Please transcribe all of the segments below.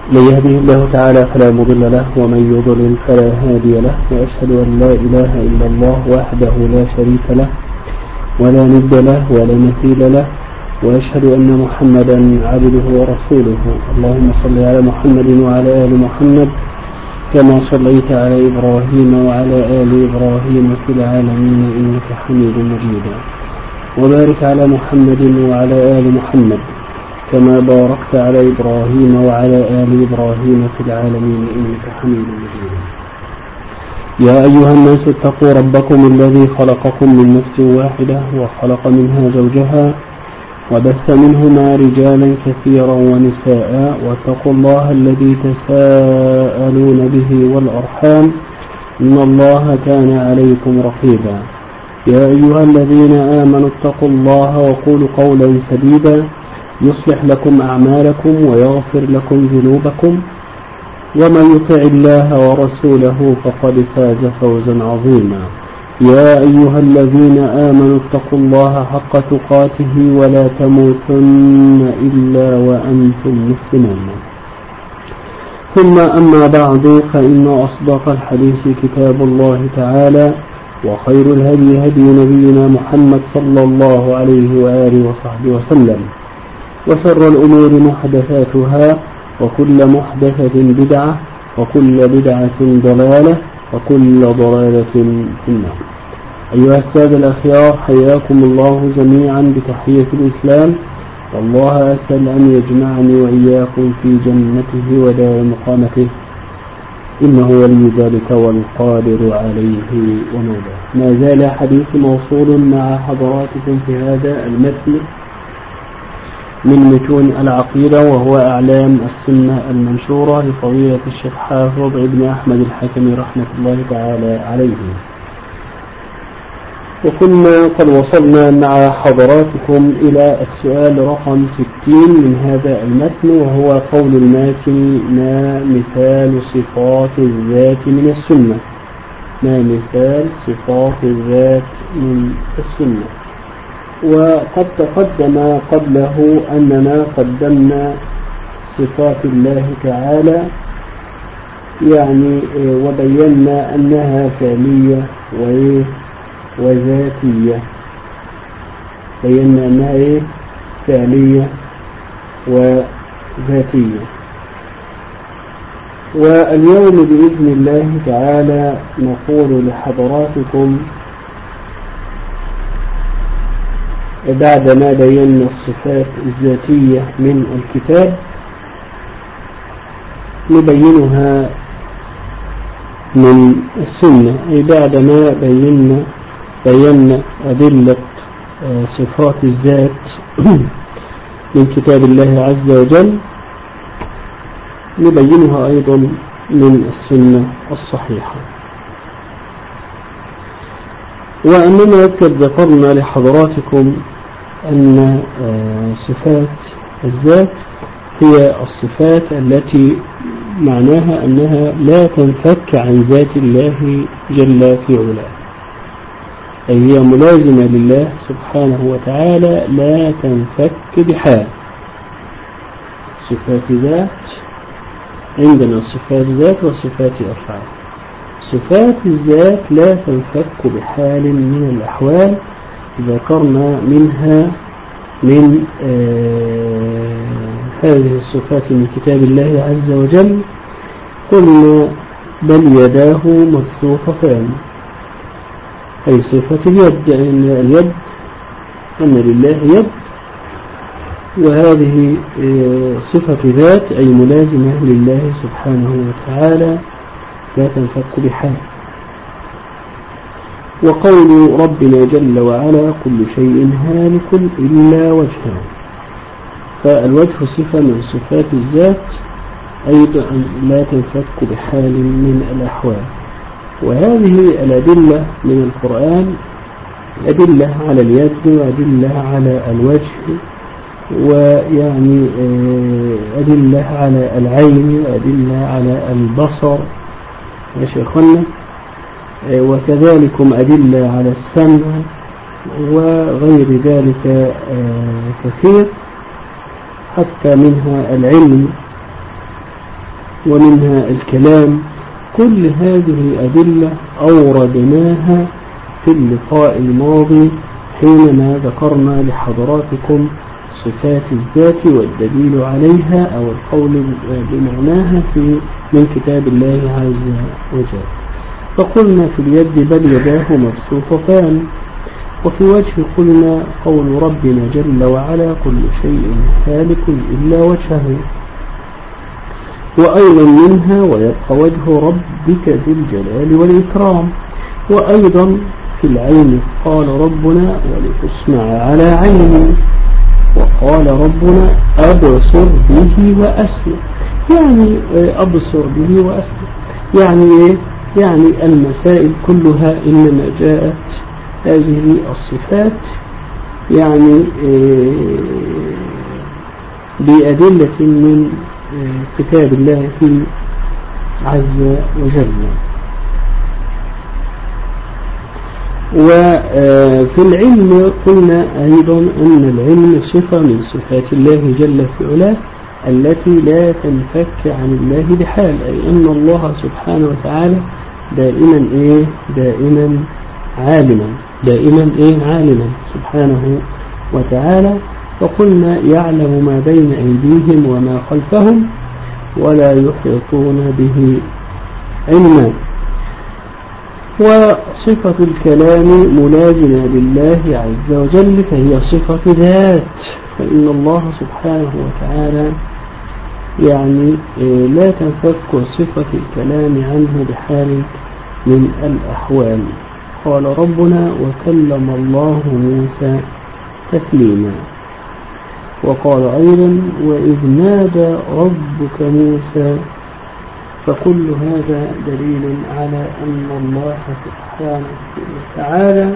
من يهده الله تعالى فلا مضل له ومن يضلل فلا هادي له، وأشهد أن لا إله إلا الله وحده لا شريك له ولا ند له ولا مثيل له، وأشهد أن محمدا عبده ورسوله. اللهم صل على محمد وعلى آل محمد كما صليت على إبراهيم وعلى آل إبراهيم في العالمين إنك حميد مجيد، وبارك على محمد وعلى آل محمد كما باركت على إبراهيم وعلى آل إبراهيم في العالمين إنك حميد مجيد. يا أيها الناس اتقوا ربكم الذي خلقكم من نفس واحدة وخلق منها زوجها وبث منهما رجالا كثيرا ونساء، واتقوا الله الذي تساءلون به والأرحام إن الله كان عليكم رقيبا. يا أيها الذين آمنوا اتقوا الله وقولوا قولا سديدا يصلح لكم أعمالكم ويغفر لكم ذنوبكم، ومن يطع الله ورسوله فقد فاز فوزا عظيما. يا أيها الذين آمنوا اتقوا الله حق تقاته ولا تموتن إلا وأنتم مسلمون. ثم أما بعد، فإن أصدق الحديث كتاب الله تعالى، وخير الهدي هدي نبينا محمد صلى الله عليه وآله وصحبه وسلم، وشر الأمور محدثاتها، وكل محدثة بدعة، وكل بدعة ضلالة، وكل ضلالة في النار. أيها السادة الأخيار، حياكم الله جميعا بتحية الإسلام، والله أسأل أن يجمعني وإياكم في جنته ودار مقامته، إنه ولي ذلك والقادر عليه ومولاه. ما زال حديث موصول مع حضراتكم في هذا المتن من متون العقيدة، وهو أعلام السنة المنشورة لفضيلة الشيخ حافظ ابن أحمد الحكمي رحمة الله تعالى عليه. وكنا قد وصلنا مع حضراتكم إلى السؤال رقم 60 من هذا المتن، وهو قول الماتن: ما مثال صفات الذات من السنة؟ ما مثال صفات الذات من السنة؟ وقد تقدم قبله أننا قدمنا صفات الله تعالى وبينا أنها فعلية وذاتية. بينا أنها فعلية وذاتية. واليوم بإذن الله تعالى نقول لحضراتكم بعدما بينا الصفات الذاتية من الكتاب نبينها من السنة، أي بعدما بينا أدلة صفات الذات من كتاب الله عز وجل نبينها أيضا من السنة الصحيحة. وأننا قد ذكرنا لحضراتكم أن صفات الذات هي الصفات التي معناها أنها لا تنفك عن ذات الله جل في علاه، أي هي ملازمة لله سبحانه وتعالى لا تنفك بحال. صفات ذات، عندنا صفات ذات وصفات أفعال. صفات الذات لا تنفك بحال من الأحوال، ذكرنا منها من هذه الصفات من كتاب الله عز وجل. قلنا: بل يداه مبسوطتان، أي صفة اليد، أن لله يد، وهذه صفة ذات أي ملازمة لله سبحانه وتعالى لا تنفك بحال. وقول ربنا جل وعلا: كل شيء هالك إلا وجهه، فالوجه صفة من صفات الذات أيضا لا تنفك بحال من الأحوال. وهذه الأدلة من القرآن أدلة على اليد، وأدلة على الوجه، أدلة على العين، وأدلة على البصر يا شيخنا، وكذلك أدلة على السمع وغير ذلك كثير، حتى منها العلم ومنها الكلام. كل هذه أدلة أوردناها في اللقاء الماضي حينما ذكرنا لحضراتكم صفات الذات والدليل عليها أو القول بمعناها من كتاب الله عز وجل. فقلنا في اليد بل يداه مبسوطتان، وفي وجه قلنا قول ربنا جل وعلا كل شيء هالك إلا وجهه، وأيضا منها ويبقى وجه ربك ذو الجلال والإكرام. وأيضا في العين قال ربنا ولتصنع على عيني، وقال ربنا أبصر به وأسمع. يعني أبصر به وأسمع يعني يعني المسائل كلها إنما جاءت هذه الصفات يعني بأدلة من كتاب الله عز وجل. وفي العلم قلنا أيضا أن العلم صفة من صفات الله جل في علاه التي لا تنفك عن الله بحال، أي أن الله سبحانه وتعالى دائما عالما سبحانه وتعالى. فقلنا يعلم ما بين أيديهم وما خلفهم ولا يحيطون به علما. وصفة الكلام ملازمة لله عز وجل فهي صفة ذات، فإن الله سبحانه وتعالى يعني لا تنفك صفة الكلام عنه بحال من الأحوال. قال ربنا وكلم الله موسى تكليما، وقال أيضا وإذ نادى ربك موسى. فكل هذا دليل على أن الله سبحانه وتعالى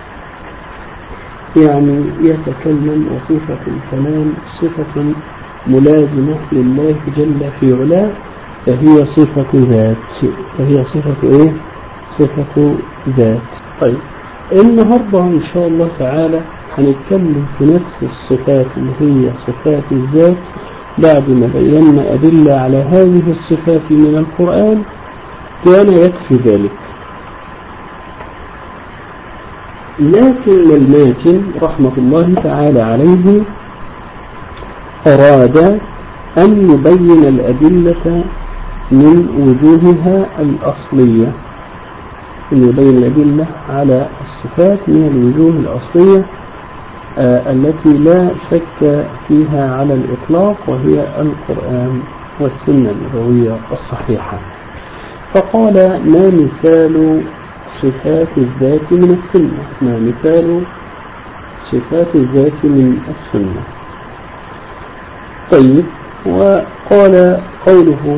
يعني يتكلم، وصفة الكلام صفة ملازمة لله جل في علاه، فهي صفة ذات. صفة ذات. طيب النهاردة إن شاء الله تعالى هنتكلم في نفس الصفات اللي هي صفات الذات بعد ما بينا أدلة على هذه الصفات من القرآن كان يكفي ذلك. لكن الماتن رحمة الله تعالى عليه أراد أن يبين الأدلة من وجوهها الأصلية، أن يبين الأدلة على الصفات من الوجوه الأصلية التي لا شك فيها على الإطلاق، وهي القرآن والسنة النبوية الصحيحة. فقال ما مثال صفات الذات من السنة؟ ما مثال صفات الذات من السنة؟ طيب، وقال قوله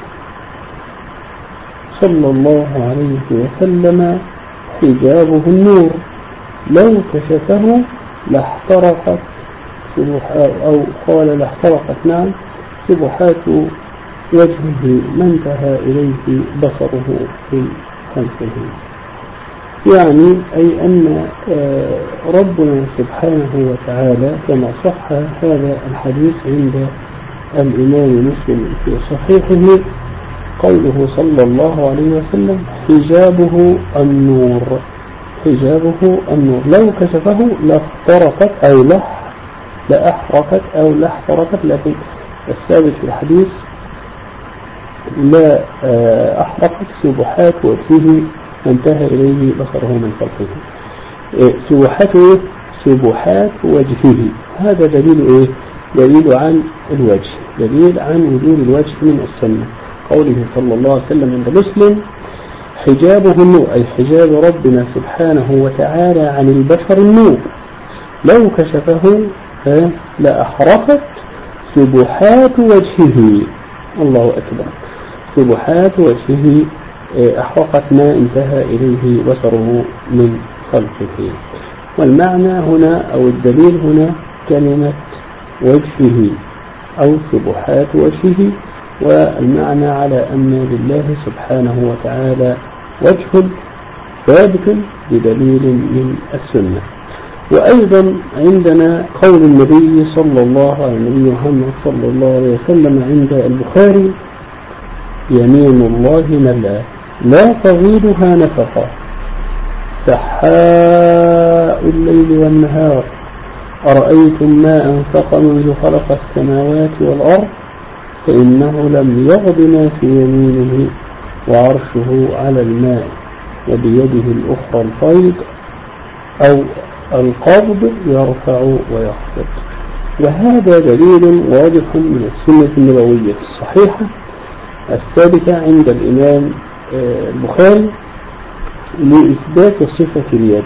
صلى الله عليه وسلم حجابه النور لو كشفه لاحترقت سبحات، أو قال لاحترقت سبحات وجهه ما انتهى إليه بصره في خلفه. يعني أي أن ربنا سبحانه وتعالى كما صح هذا الحديث عند الإمام مسلم في صحيحه قوله صلى الله عليه وسلم حجابه النور، حجابه النور لو كشفه لاحترقت أو لأحرقت أو لاحترقت، لكن الثابت في الحديث لا أحرقت سبحات وجهه انتهى إليه بصره من خلفه. سبحات وجهه هذا دليل دليل عن الوجه، دليل عن وجود الوجه من السنة. قوله صلى الله عليه وسلم عند مسلم حجابه النور، أي حجاب ربنا سبحانه وتعالى عن البشر النور لو كشفه لأحرقت سبحات وجهه. الله أكبر. سبحات وجهه أحرقت ما انتهى إليه بصره من خلفه. والمعنى هنا أو الدليل هنا كلمة وجهه أو سبحات وجهه، والمعنى على أن لله سبحانه وتعالى وجه ثابت بدليل من السنة. وأيضا عندنا قول النبي صلى الله عليه وسلم عند البخاري يمين الله ملأى لا تغيضها نفقا سحاء الليل والنهار أرأيتم ما أنفق منذ خلق السماوات والأرض فإنه لم يغض ما في يمينه وعرشه على الماء وبيده الأخرى الفيض أو القبض يرفع ويخفض. وهذا دليل واضح من السنة النبوية الصحيحة الثابتة عند الإمام البخاري لإثبات صفة اليد،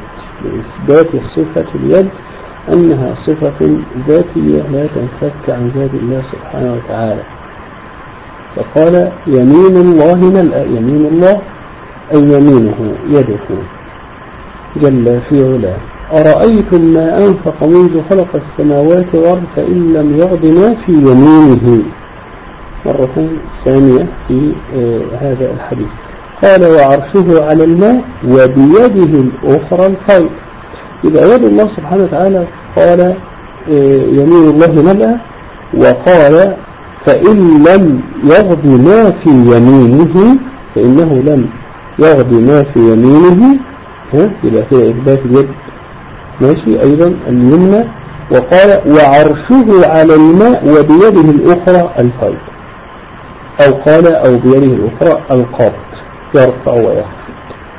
أنها صفة ذاتية لا تنفك عن ذات الله سبحانه وتعالى. فقال يمين الله ملأ، يمين الله أي يمينه يده جل في علاه. أرأيتم ما أنفق منذ خلق السماوات والأرض فإن لم يغض ما في يمينه، مرة ثانية في هذا الحديث. قال وعرشه على الماء وبيده الأخرى الخير. إذا يد الله سبحانه وتعالى قال يمين الله ملأ، وقال فإن لم يغض ما في يمينه، فإنه لم يغض ما في يمينه، يبقى كده إثبات اليد ماشي أيضا اليمنى. وقال وعرشه على الماء وبيده الأخرى الفيض، أو قال أو بيده الأخرى القبض يرفع ويخفض.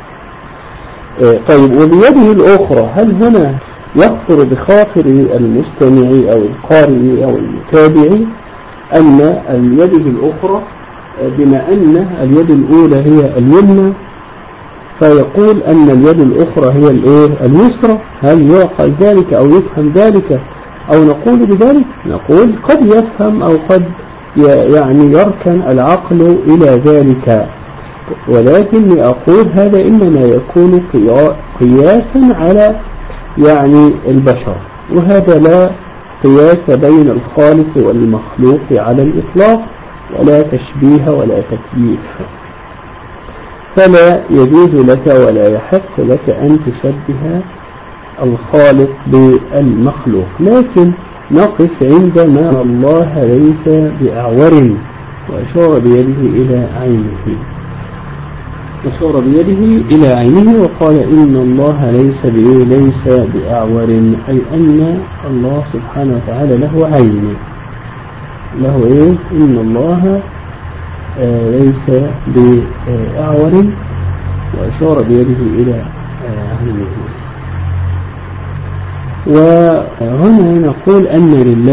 طيب وبيده الأخرى، هل هنا يخطر بخاطر المستمع أو القارئ أو المتابع أن اليد الأخرى بما أن اليد الأولى هي اليمنى فيقول أن اليد الأخرى هي اليسرى؟ هل يعقل ذلك أو يفهم ذلك أو نقول بذلك؟ نقول قد يفهم أو قد يعني يركن العقل إلى ذلك، ولكن أقول هذا إنما يكون قياسا على يعني البشر، وهذا لا قياس بين الخالق والمخلوق على الإطلاق، ولا تشبيه ولا تكييف. فلا يجوز لك ولا يحق لك أن تشبه الخالق بالمخلوق، لكن نقف عندما الله ليس بأعور، وأشار بيده إلى عينه وقال إن الله ليس بأعور، أي أن الله سبحانه وتعالى له عين، له إن الله ليس بأعور، وأشار بيده إلى عينه. وهنا نقول أن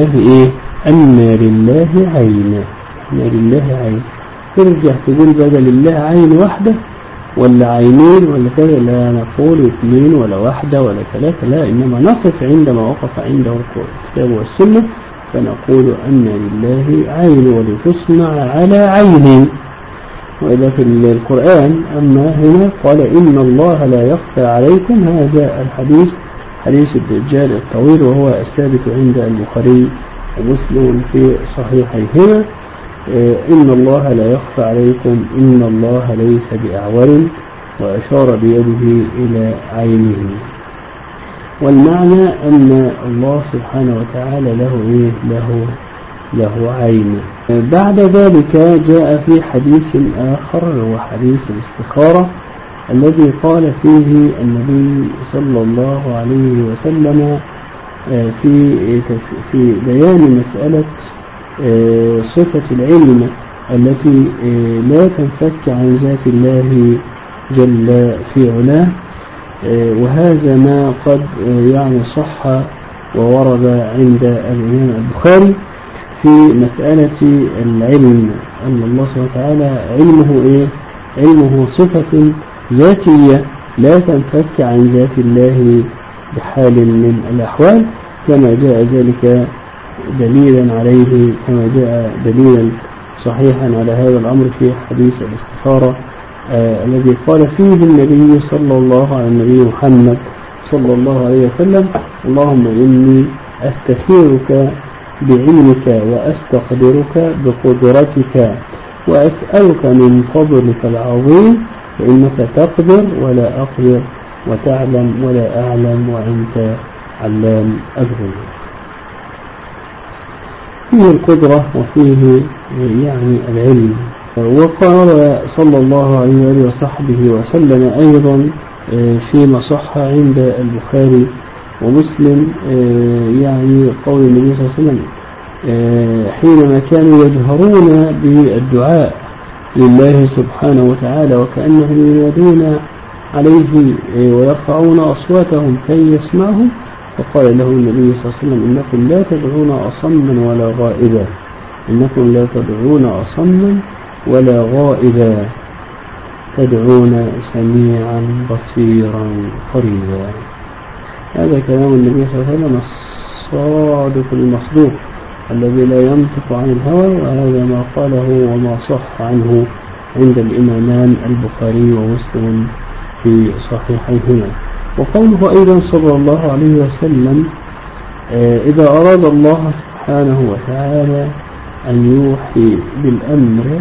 لله عين، ترجع تقول بدل الله عين واحدة ولا عينين ولا كذا، لا نقول اثنين ولا واحدة ولا ثلاثة، لا، إنما نقف عندما وقف عنده الكتاب والسنة فنقول أن لله عين ولتصنع على عين. وإذا في القرآن أما هنا قال إن الله لا يخفى عليكم، هذا الحديث حديث الدجال الطويل، وهو الثابت عند البخاري ومسلم في صحيحيهما. إن الله لا يخفى عليكم إن الله ليس بأعور، وأشار بيده إلى عينه. والمعنى أن الله سبحانه وتعالى له عين. بعد ذلك جاء في حديث آخر وهو حديث الاستخارة، الذي قال فيه النبي صلى الله عليه وسلم في بيان مسألة صفة العلم التي لا تنفك عن ذات الله جل في علاه. وهذا ما قد يعني صح وورد عند الإمام البخاري في مسألة العلم، أن الله سبحانه وتعالى علمه صفة ذاتية لا تنفك عن ذات الله بحال من الأحوال، كما جاء ذلك دليلا عليه، كما جاء دليلا صحيحا على هذا الأمر في حديث الاستخارة الذي قال فيه النبي صلى الله على النبي محمد صلى الله عليه وسلم: اللهم إني أستخيرك بعلمك وأستقدرك بقدرتك وأسألك من فضلك العظيم، فإنك تقدر ولا أقدر وتعلم ولا أعلم وأنت علام الغيوب. فيه القدرة وفيه يعني العلم وقال صلى الله عليه وآله وصحبه وسلم أيضا فيما صح عند البخاري ومسلم يعني قول النبي صلى الله عليه وسلم حينما كانوا يجهرون بالدعاء لله سبحانه وتعالى وكأنهم ينادون عليه ويرفعون أصواتهم كي يسمعهم، فقال له النبي صلى الله عليه وسلم إنكم لا تدعون أصما ولا غائبا، إنكم لا تدعون أصما ولا غائبا، تدعون سميعا بصيرا قريبا. هذا كلام النبي صلى الله عليه وسلم الصادق المصدوق الذي لا ينطق عن الهوى، وهذا ما قاله وما صح عنه عند الإمامان البخاري ومسلم في صحيحيهما. وقوله أيضا صلى الله عليه وسلم إذا أراد الله سبحانه وتعالى أن يوحي بالأمر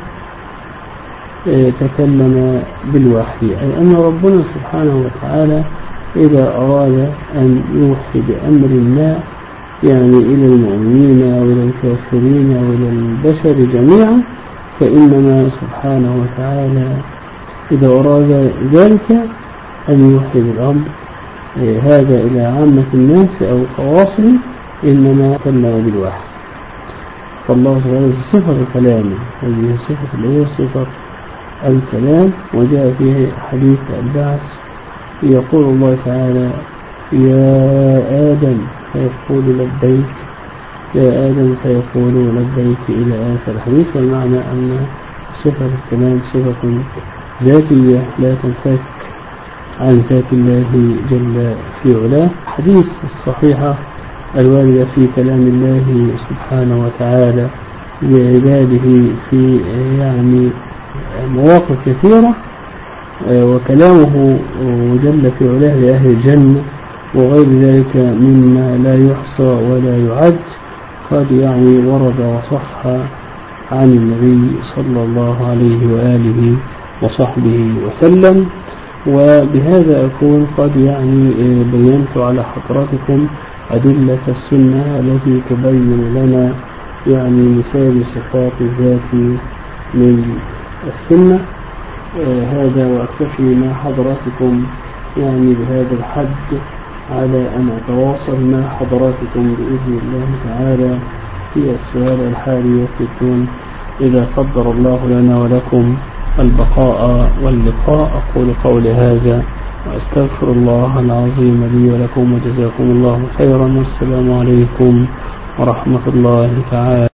تكلم بالوحي، أي أن ربنا سبحانه وتعالى إذا أراد أن يوحي بأمر ما يعني إلى المؤمنين وإلى الكافرين وإلى البشر جميعا، فإنما سبحانه وتعالى إذا أراد ذلك أن يوحي بالأمر هذا إلى عامة الناس أو خواصهم إنما كلم بالوحي. فالله سبحانه صفة كلامه، هذه الصفة اللي هي صفة الكلام، وجاء فيه حديث البعث يقول الله تعالى يا آدم فيقول لبيك، يا آدم فيقول لبيك إلى آخر الحديث. والمعنى أن صفة الكلام صفة ذاتية لا تنفك عن ذات الله جل في علاه. حديث الصحيحة الواردة في كلام الله سبحانه وتعالى لعباده في يعني مواقف كثيرة، وكلامه جل في علاه لأهل الجنة وغير ذلك مما لا يحصى ولا يعد، قد يعني ورد وصح عن النبي صلى الله عليه وآله وصحبه وسلم. وبهذا أكون قد يعني بينت على حضراتكم أدلة السنة التي تبين لنا يعني مثال صفات الذات من السنة. هذا وأكتفي مع حضراتكم يعني بهذا الحد على أن أتواصل مع حضراتكم بإذن الله تعالى في السؤال 61 إذا قدر الله لنا ولكم البقاء واللقاء. أقول قولي هذا وأستغفر الله العظيم لي ولكم، وجزاكم الله خيرا، والسلام عليكم ورحمة الله تعالى.